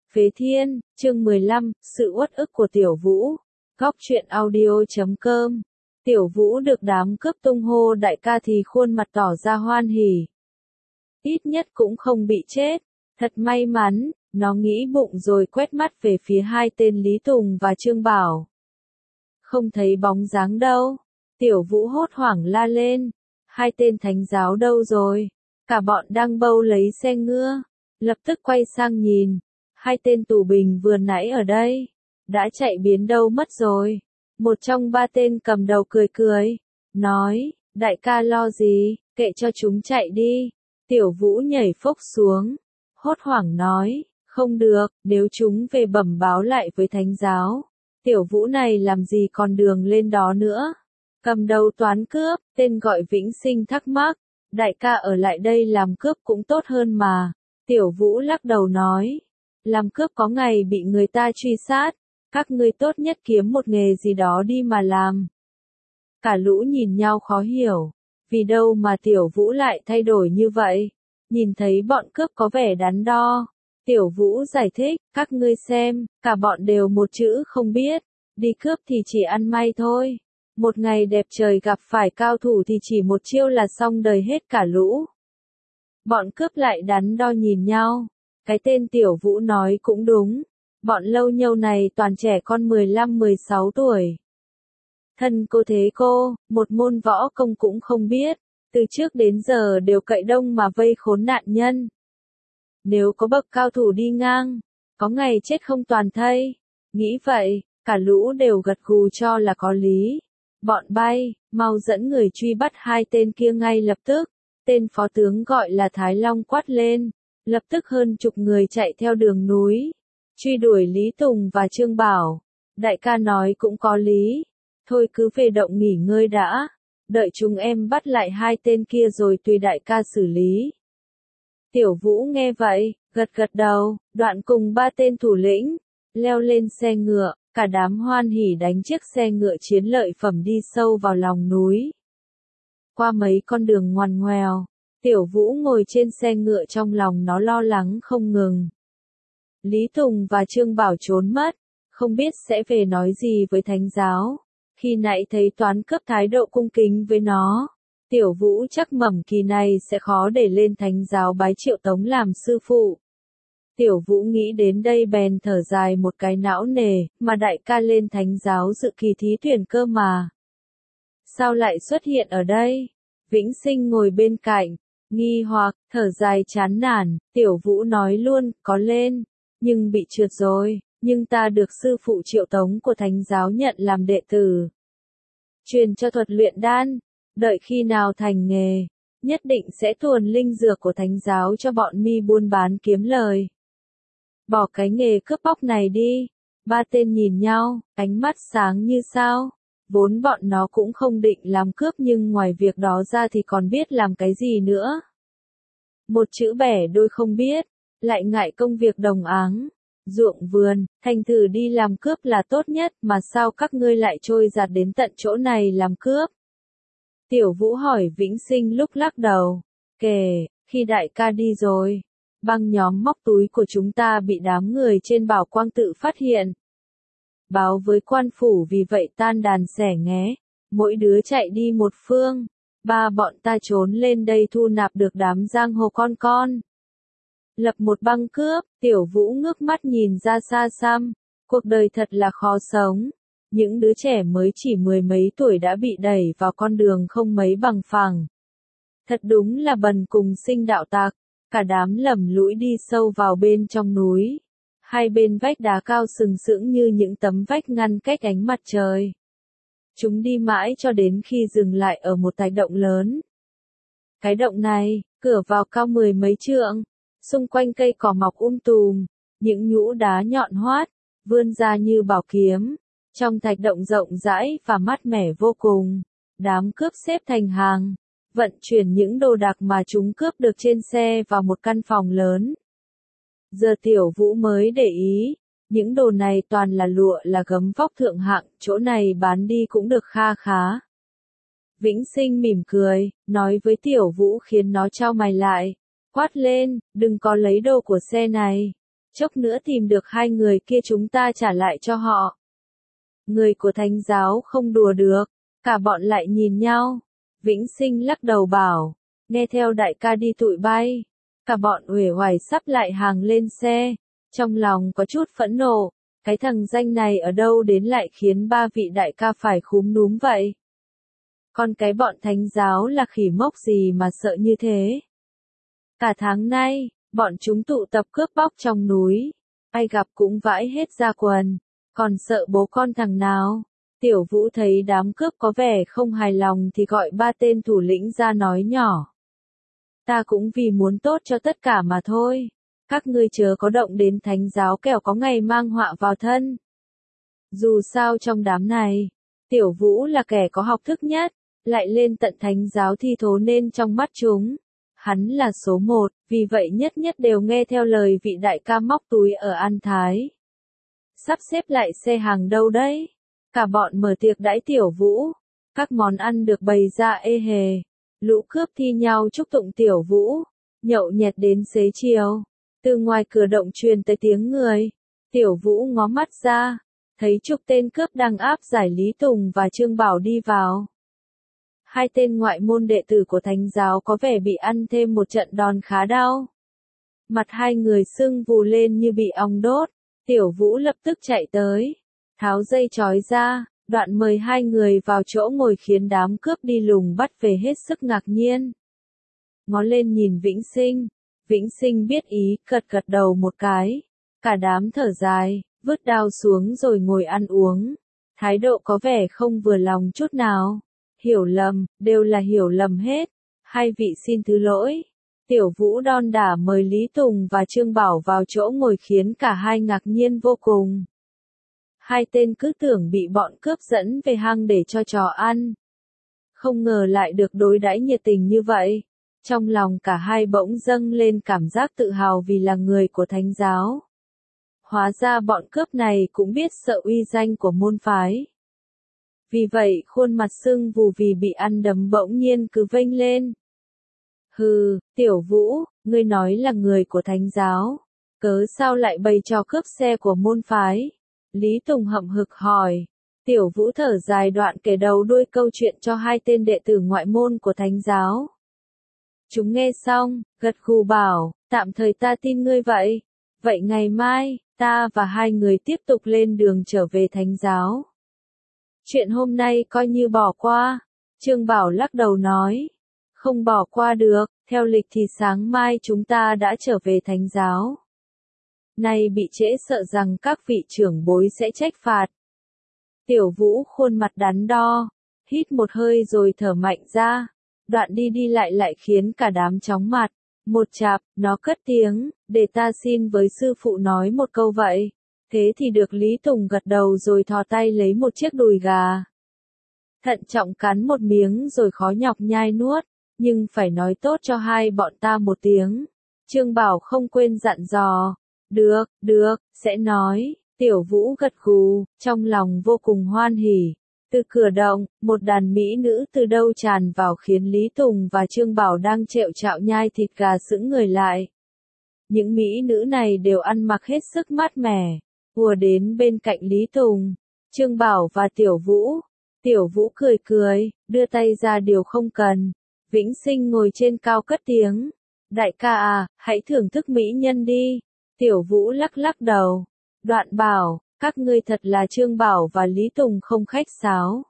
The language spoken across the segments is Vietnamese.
Phế Thiên, chương 15, sự uất ức của Tiểu Vũ. Góc truyện audio.com. Tiểu Vũ được đám cướp tung hô đại ca thì khuôn mặt tỏ ra hoan hỉ. Ít nhất cũng không bị chết. Thật may mắn, nó nghĩ bụng rồi quét mắt về phía hai tên Lý Tùng và Trương Bảo. Không thấy bóng dáng đâu. Tiểu Vũ hốt hoảng la lên. Hai tên thánh giáo đâu rồi? Cả bọn đang bâu lấy xe ngựa. Lập tức quay sang nhìn. Hai tên tù binh vừa nãy ở đây. Đã chạy biến đâu mất rồi. Một trong ba tên cầm đầu cười cười. Nói, đại ca lo gì, kệ cho chúng chạy đi. Tiểu Vũ nhảy phốc xuống. Hốt hoảng nói, không được, nếu chúng về bẩm báo lại với thánh giáo. Tiểu Vũ này làm gì còn đường lên đó nữa. Cầm đầu toán cướp, tên gọi Vĩnh Sinh thắc mắc. Đại ca ở lại đây làm cướp cũng tốt hơn mà. Tiểu Vũ lắc đầu nói. Làm cướp có ngày bị người ta truy sát. Các ngươi tốt nhất kiếm một nghề gì đó đi mà làm. Cả lũ nhìn nhau khó hiểu. Vì đâu mà Tiểu Vũ lại thay đổi như vậy? Nhìn thấy bọn cướp có vẻ đắn đo. Tiểu Vũ giải thích, các ngươi xem, cả bọn đều một chữ không biết. Đi cướp thì chỉ ăn may thôi. Một ngày đẹp trời gặp phải cao thủ thì chỉ một chiêu là xong đời hết cả lũ. Bọn cướp lại đắn đo nhìn nhau. Cái tên Tiểu Vũ nói cũng đúng. Bọn lâu nhâu này toàn trẻ con 15-16 tuổi. Thân cô thế cô, một môn võ công cũng không biết. Từ trước đến giờ đều cậy đông mà vây khốn nạn nhân. Nếu có bậc cao thủ đi ngang, có ngày chết không toàn thây. Nghĩ vậy, cả lũ đều gật gù cho là có lý. Bọn bay, mau dẫn người truy bắt hai tên kia ngay lập tức. Tên phó tướng gọi là Thái Long quát lên. Lập tức hơn chục người chạy theo đường núi. Truy đuổi Lý Tùng và Trương Bảo. Đại ca nói cũng có lý. Thôi cứ về động nghỉ ngơi đã. Đợi chúng em bắt lại hai tên kia rồi tùy đại ca xử lý. Tiểu Vũ nghe vậy, gật gật đầu, đoạn cùng ba tên thủ lĩnh. Leo lên xe ngựa, cả đám hoan hỉ đánh chiếc xe ngựa chiến lợi phẩm đi sâu vào lòng núi. Qua mấy con đường ngoằn ngoèo, Tiểu Vũ ngồi trên xe ngựa trong lòng nó lo lắng không ngừng. Lý Tùng và Trương Bảo trốn mất, không biết sẽ về nói gì với thánh giáo. Khi nãy thấy toán cướp thái độ cung kính với nó, Tiểu Vũ chắc mẩm kỳ này sẽ khó để lên thánh giáo bái Triệu Tống làm sư phụ. Tiểu Vũ nghĩ đến đây bèn thở dài một cái não nề, mà đại ca lên thánh giáo dự kỳ thí tuyển cơ mà. Sao lại xuất hiện ở đây? Vĩnh Sinh ngồi bên cạnh, nghi hoặc, thở dài chán nản. Tiểu Vũ nói luôn, có lên, nhưng bị trượt rồi, nhưng ta được sư phụ Triệu Tống của thánh giáo nhận làm đệ tử. Truyền cho thuật luyện đan, đợi khi nào thành nghề, nhất định sẽ tuồn linh dược của thánh giáo cho bọn mi buôn bán kiếm lời. Bỏ cái nghề cướp bóc này đi. Ba tên nhìn nhau, ánh mắt sáng như sao. Vốn bọn nó cũng không định làm cướp nhưng ngoài việc đó ra thì còn biết làm cái gì nữa. Một chữ bẻ đôi không biết, lại ngại công việc đồng áng. Ruộng vườn, thành thử đi làm cướp là tốt nhất mà sao các ngươi lại trôi giạt đến tận chỗ này làm cướp? Tiểu Vũ hỏi Vĩnh Sinh lúc lắc đầu. Kể, khi đại ca đi rồi, băng nhóm móc túi của chúng ta bị đám người trên Bảo Quang tự phát hiện. Báo với quan phủ vì vậy tan đàn xẻ nghé, mỗi đứa chạy đi một phương. Ba bọn ta trốn lên đây thu nạp được đám giang hồ con. Lập một băng cướp, Tiểu Vũ ngước mắt nhìn ra xa xăm. Cuộc đời thật là khó sống. Những đứa trẻ mới chỉ mười mấy tuổi đã bị đẩy vào con đường không mấy bằng phẳng. Thật đúng là bần cùng sinh đạo tặc. Cả đám lầm lũi đi sâu vào bên trong núi. Hai bên vách đá cao sừng sững như những tấm vách ngăn cách ánh mặt trời. Chúng đi mãi cho đến khi dừng lại ở một thạch động lớn. Cái động này, cửa vào cao mười mấy trượng. Xung quanh cây cỏ mọc tùm, những nhũ đá nhọn hoắt, vươn ra như bảo kiếm. Trong thạch động rộng rãi và mát mẻ vô cùng, đám cướp xếp thành hàng, vận chuyển những đồ đạc mà chúng cướp được trên xe vào một căn phòng lớn. Giờ Tiểu Vũ mới để ý, những đồ này toàn là lụa là gấm vóc thượng hạng, chỗ này bán đi cũng được kha khá. Vĩnh Sinh mỉm cười, nói với Tiểu Vũ khiến nó chau mày lại. Quát lên, đừng có lấy đồ của xe này. chốc nữa tìm được hai người kia chúng ta trả lại cho họ. Người của thánh giáo không đùa được, cả bọn lại nhìn nhau. Vĩnh Sinh lắc đầu bảo, nghe theo đại ca đi tụi bay. Cả bọn uể oải sắp lại hàng lên xe, trong lòng có chút phẫn nộ, cái thằng danh này ở đâu đến lại khiến ba vị đại ca phải khúm núm vậy. Con cái bọn thánh giáo là khỉ mốc gì mà sợ như thế. Cả tháng nay, bọn chúng tụ tập cướp bóc trong núi, ai gặp cũng vãi hết da quần, còn sợ bố con thằng nào. Tiểu Vũ thấy đám cướp có vẻ không hài lòng thì gọi ba tên thủ lĩnh ra nói nhỏ. Ta cũng vì muốn tốt cho tất cả mà thôi. Các ngươi chớ có động đến thánh giáo kẻo có ngày mang họa vào thân. Dù sao trong đám này, Tiểu Vũ là kẻ có học thức nhất, lại lên tận thánh giáo thi thố nên trong mắt chúng, hắn là số một, vì vậy nhất nhất đều nghe theo lời vị đại ca móc túi ở An Thái. Sắp xếp lại xe hàng đâu đấy? Cả bọn mở tiệc đãi Tiểu Vũ, các món ăn được bày ra ê hề, lũ cướp thi nhau chúc tụng Tiểu Vũ, nhậu nhẹt đến xế chiều. Từ ngoài cửa động truyền tới tiếng người, Tiểu Vũ ngó mắt ra, thấy chục tên cướp đang áp giải Lý Tùng và Trương Bảo đi vào. Hai tên ngoại môn đệ tử của thánh giáo có vẻ bị ăn thêm một trận đòn khá đau. Mặt hai người sưng vù lên như bị ong đốt, Tiểu Vũ lập tức chạy tới, tháo dây trói ra, đoạn mời hai người vào chỗ ngồi khiến đám cướp đi lùng bắt về hết sức ngạc nhiên. Ngó lên nhìn Vĩnh Sinh biết ý, gật gật đầu một cái, cả đám thở dài, vứt đao xuống rồi ngồi ăn uống, thái độ có vẻ không vừa lòng chút nào. Hiểu lầm, đều là hiểu lầm hết, hai vị xin thứ lỗi. Tiểu Vũ đon đả mời Lý Tùng và Trương Bảo vào chỗ ngồi khiến cả hai ngạc nhiên vô cùng. Hai tên cứ tưởng bị bọn cướp dẫn về hang để cho chó ăn. Không ngờ lại được đối đãi nhiệt tình như vậy. Trong lòng cả hai bỗng dâng lên cảm giác tự hào vì là người của thánh giáo. Hóa ra bọn cướp này cũng biết sợ uy danh của môn phái. Vì vậy khuôn mặt sưng vù vì bị ăn đấm bỗng nhiên cứ vênh lên. Hừ, Tiểu Vũ, ngươi nói là người của thánh giáo, cớ sao lại bày trò cướp xe của môn phái? Lý Tùng hậm hực hỏi. Tiểu Vũ thở dài đoạn kể đầu đuôi câu chuyện cho hai tên đệ tử ngoại môn của thánh giáo. Chúng nghe xong, gật gù bảo, tạm thời ta tin ngươi vậy. Vậy ngày mai, ta và hai người tiếp tục lên đường trở về thánh giáo. Chuyện hôm nay coi như bỏ qua. Trương Bảo lắc đầu nói. Không bỏ qua được, theo lịch thì sáng mai chúng ta đã trở về thánh giáo. Nay bị trễ sợ rằng các vị trưởng bối sẽ trách phạt. Tiểu Vũ khuôn mặt đắn đo, hít một hơi rồi thở mạnh ra. Đoạn đi đi lại khiến cả đám chóng mặt. Một chạp, nó cất tiếng, để ta xin với sư phụ nói một câu vậy. Thế thì được. Lý Tùng gật đầu rồi thò tay lấy một chiếc đùi gà. Thận trọng cắn một miếng rồi khó nhọc nhai nuốt, nhưng phải nói tốt cho hai bọn ta một tiếng. Trương Bảo không quên dặn dò. Được, sẽ nói. Tiểu Vũ gật gù, trong lòng vô cùng hoan hỉ. Từ cửa động, một đàn mỹ nữ từ đâu tràn vào khiến Lý Tùng và Trương Bảo đang trẹo trạo nhai thịt gà sững người lại. Những mỹ nữ này đều ăn mặc hết sức mát mẻ, ùa đến bên cạnh Lý Tùng, Trương Bảo và Tiểu Vũ. Tiểu Vũ cười, đưa tay ra điều không cần. Vĩnh Sinh ngồi trên cao cất tiếng. Đại ca à, hãy thưởng thức mỹ nhân đi. Tiểu Vũ lắc đầu. Đoạn bảo, các ngươi thật là Trương Bảo và Lý Tùng không khách sáo.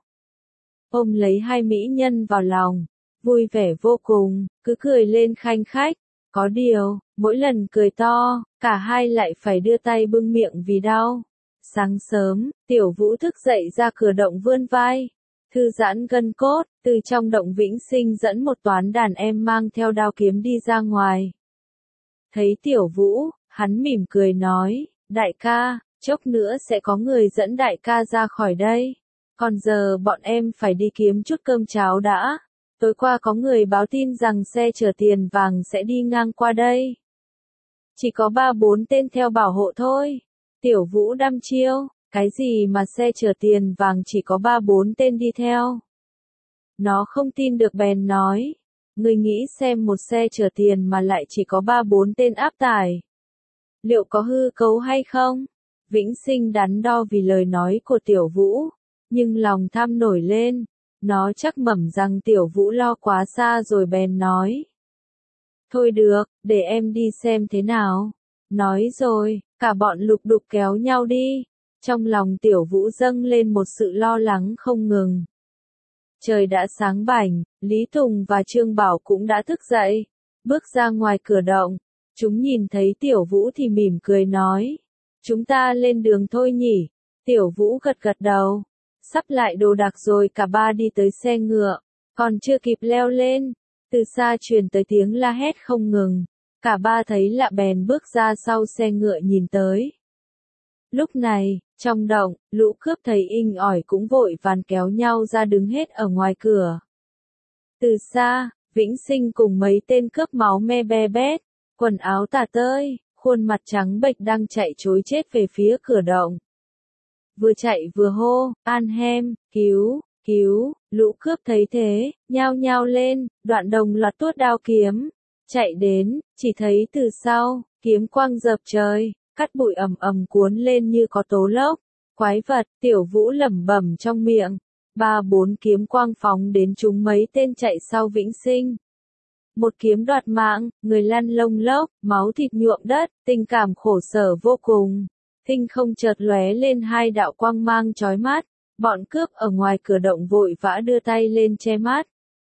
Ôm lấy hai mỹ nhân vào lòng, vui vẻ vô cùng, cứ cười lên khanh khách. Có điều, mỗi lần cười to, cả hai lại phải đưa tay bưng miệng vì đau. Sáng sớm, Tiểu Vũ thức dậy ra cửa động vươn vai, thư giãn gân cốt, từ trong động Vĩnh Sinh dẫn một toán đàn em mang theo đao kiếm đi ra ngoài. Thấy Tiểu Vũ, hắn mỉm cười nói, đại ca, chốc nữa sẽ có người dẫn đại ca ra khỏi đây. Còn giờ bọn em phải đi kiếm chút cơm cháo đã. Tối qua có người báo tin rằng xe chở tiền vàng sẽ đi ngang qua đây. Chỉ có 3-4 tên theo bảo hộ thôi. Tiểu Vũ đăm chiêu, cái gì mà xe chở tiền vàng chỉ có 3-4 tên đi theo. Nó không tin được bèn nói. Người nghĩ xem một xe chở tiền mà lại chỉ có 3-4 tên áp tải. liệu có hư cấu hay không? Vĩnh Sinh đắn đo vì lời nói của Tiểu Vũ, nhưng lòng tham nổi lên, nó chắc mẩm rằng Tiểu Vũ lo quá xa rồi bèn nói. Thôi được, để em đi xem thế nào. Nói rồi, cả bọn lục đục kéo nhau đi. Trong lòng Tiểu Vũ dâng lên một sự lo lắng không ngừng. Trời đã sáng bảnh, Lý Tùng và Trương Bảo cũng đã thức dậy, bước ra ngoài cửa động. Chúng nhìn thấy Tiểu Vũ thì mỉm cười nói. Chúng ta lên đường thôi nhỉ. Tiểu Vũ gật gật đầu. Sắp lại đồ đạc rồi cả ba đi tới xe ngựa. Còn chưa kịp leo lên, từ xa truyền tới tiếng la hét không ngừng. Cả ba thấy lạ bèn bước ra sau xe ngựa nhìn tới. Lúc này, trong động, lũ cướp thấy inh ỏi cũng vội vàng kéo nhau ra đứng hết ở ngoài cửa. Từ xa, Vĩnh Sinh cùng mấy tên cướp máu me be bét, quần áo tả tơi, khuôn mặt trắng bệch đang chạy trối chết về phía cửa động. Vừa chạy vừa hô, An Hem, cứu, cứu, lũ cướp thấy thế, nhao nhao lên, đoạn đồng loạt tuốt đao kiếm. Chạy đến, chỉ thấy từ sau, kiếm quang dập trời, cát bụi ầm ầm cuốn lên như có tố lốc. Quái vật, Tiểu Vũ lẩm bẩm trong miệng. 3-4 kiếm quang phóng đến trúng mấy tên chạy sau Vĩnh Sinh. Một kiếm đoạt mạng, người lăn lông lốc, máu thịt nhuộm đất, tình cảm khổ sở vô cùng. Thinh không chợt lóe lên hai đạo quang mang chói mắt, bọn cướp ở ngoài cửa động vội vã đưa tay lên che mắt.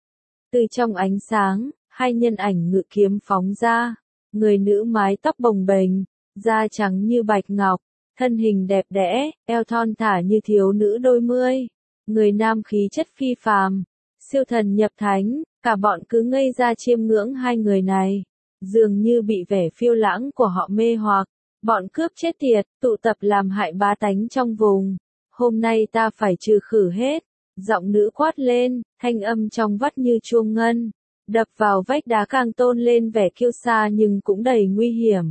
Từ trong ánh sáng, hai nhân ảnh ngự kiếm phóng ra, người nữ mái tóc bồng bềnh, da trắng như bạch ngọc, thân hình đẹp đẽ, eo thon thả như thiếu nữ đôi mươi, người nam khí chất phi phàm, siêu thần nhập thánh, cả bọn cứ ngây ra chiêm ngưỡng hai người này, dường như bị vẻ phiêu lãng của họ mê hoặc. Bọn cướp chết tiệt, tụ tập làm hại bá tánh trong vùng. Hôm nay ta phải trừ khử hết. Giọng nữ quát lên, thanh âm trong vắt như chuông ngân. Đập vào vách đá càng tôn lên vẻ kiêu sa nhưng cũng đầy nguy hiểm.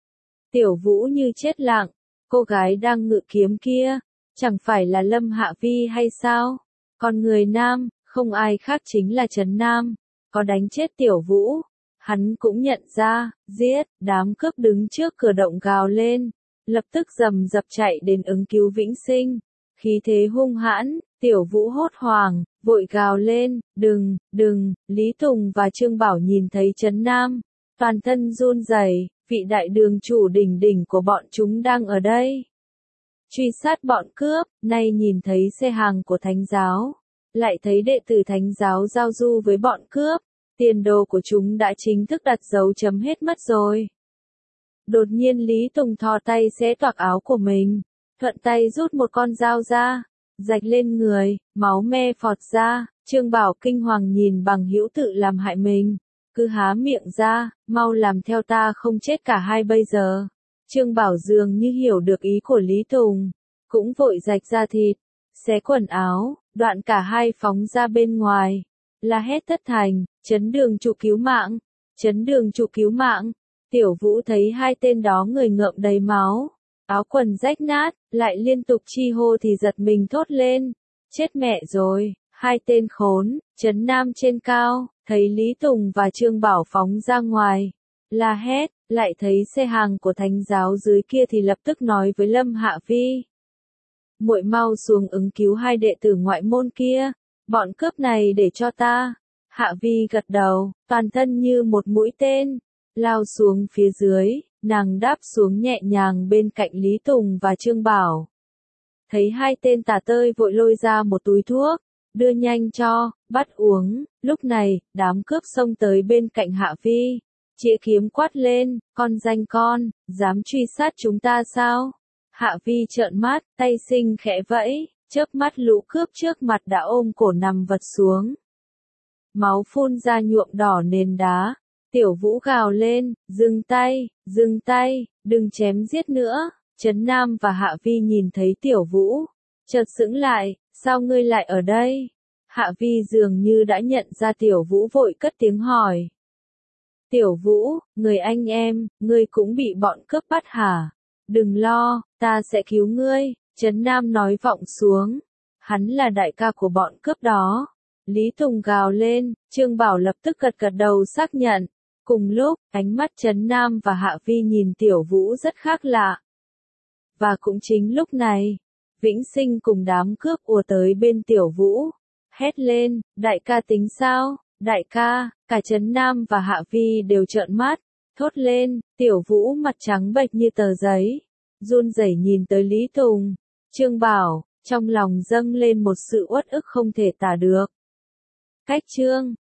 Tiểu Vũ như chết lặng. Cô gái đang ngự kiếm kia, chẳng phải là Lâm Hạ Vi hay sao? Còn người nam, không ai khác chính là Trấn Nam. Có đánh chết Tiểu Vũ. Hắn cũng nhận ra, giết, đám cướp đứng trước cửa động gào lên, lập tức rầm rập chạy đến ứng cứu Vĩnh Sinh. Khí thế hung hãn, Tiểu Vũ hốt hoảng, vội gào lên, đừng, Lý Tùng và Trương Bảo nhìn thấy Trấn Nam, toàn thân run rẩy, vị đại đường chủ đỉnh đỉnh của bọn chúng đang ở đây. Truy sát bọn cướp, nay nhìn thấy xe hàng của Thánh giáo, lại thấy đệ tử Thánh giáo giao du với bọn cướp. Tiền đồ của chúng đã chính thức đặt dấu chấm hết mất rồi. Đột nhiên Lý Tùng thò tay xé toạc áo của mình, thuận tay rút một con dao ra, rạch lên người, máu me phọt ra. Trương Bảo kinh hoàng nhìn bằng hữu tự làm hại mình, cứ há miệng ra, mau làm theo ta không chết cả hai bây giờ. Trương Bảo dường như hiểu được ý của Lý Tùng, cũng vội rạch ra thịt, xé quần áo, đoạn cả hai phóng ra bên ngoài. La hét thất thành, Trấn Đường chủ cứu mạng, Trấn Đường chủ cứu mạng. Tiểu Vũ thấy hai tên đó người ngợm đầy máu, áo quần rách nát, lại liên tục chi hô thì giật mình thốt lên. Chết mẹ rồi, hai tên khốn. Trấn Nam trên cao, thấy Lý Tùng và Trương Bảo phóng ra ngoài. La hét, lại thấy xe hàng của Thánh giáo dưới kia thì lập tức nói với Lâm Hạ Vi. Muội mau xuống ứng cứu hai đệ tử ngoại môn kia. Bọn cướp này để cho ta. Hạ Vi gật đầu, toàn thân như một mũi tên, lao xuống phía dưới, nàng đáp xuống nhẹ nhàng bên cạnh Lý Tùng và Trương Bảo. Thấy hai tên tà tơi vội lôi ra một túi thuốc, đưa nhanh cho, bắt uống. Lúc này, đám cướp xông tới bên cạnh Hạ Vi, chĩa kiếm quát lên, con danh con, dám truy sát chúng ta sao? Hạ Vi trợn mắt, tay sinh khẽ vẫy. Chớp mắt lũ cướp trước mặt đã ôm cổ nằm vật xuống. Máu phun ra nhuộm đỏ nền đá. Tiểu Vũ gào lên, dừng tay, đừng chém giết nữa. Trấn Nam và Hạ Vi nhìn thấy Tiểu Vũ, chợt sững lại, sao ngươi lại ở đây? Hạ Vi dường như đã nhận ra Tiểu Vũ vội cất tiếng hỏi. Tiểu Vũ, người anh em, ngươi cũng bị bọn cướp bắt hả? Đừng lo, ta sẽ cứu ngươi. Trấn Nam nói vọng xuống. Hắn là đại ca của bọn cướp đó. Lý Tùng gào lên, Trương Bảo lập tức gật gật đầu xác nhận. Cùng lúc, ánh mắt Trấn Nam và Hạ Vi nhìn Tiểu Vũ rất khác lạ. Và cũng chính lúc này, Vĩnh Sinh cùng đám cướp ùa tới bên Tiểu Vũ, hét lên, đại ca tính sao, đại ca, cả Trấn Nam và Hạ Vi đều trợn mắt, thốt lên, Tiểu Vũ mặt trắng bệch như tờ giấy, run rẩy nhìn tới Lý Tùng, Trương Bảo, trong lòng dâng lên một sự uất ức không thể tả được. Cách chương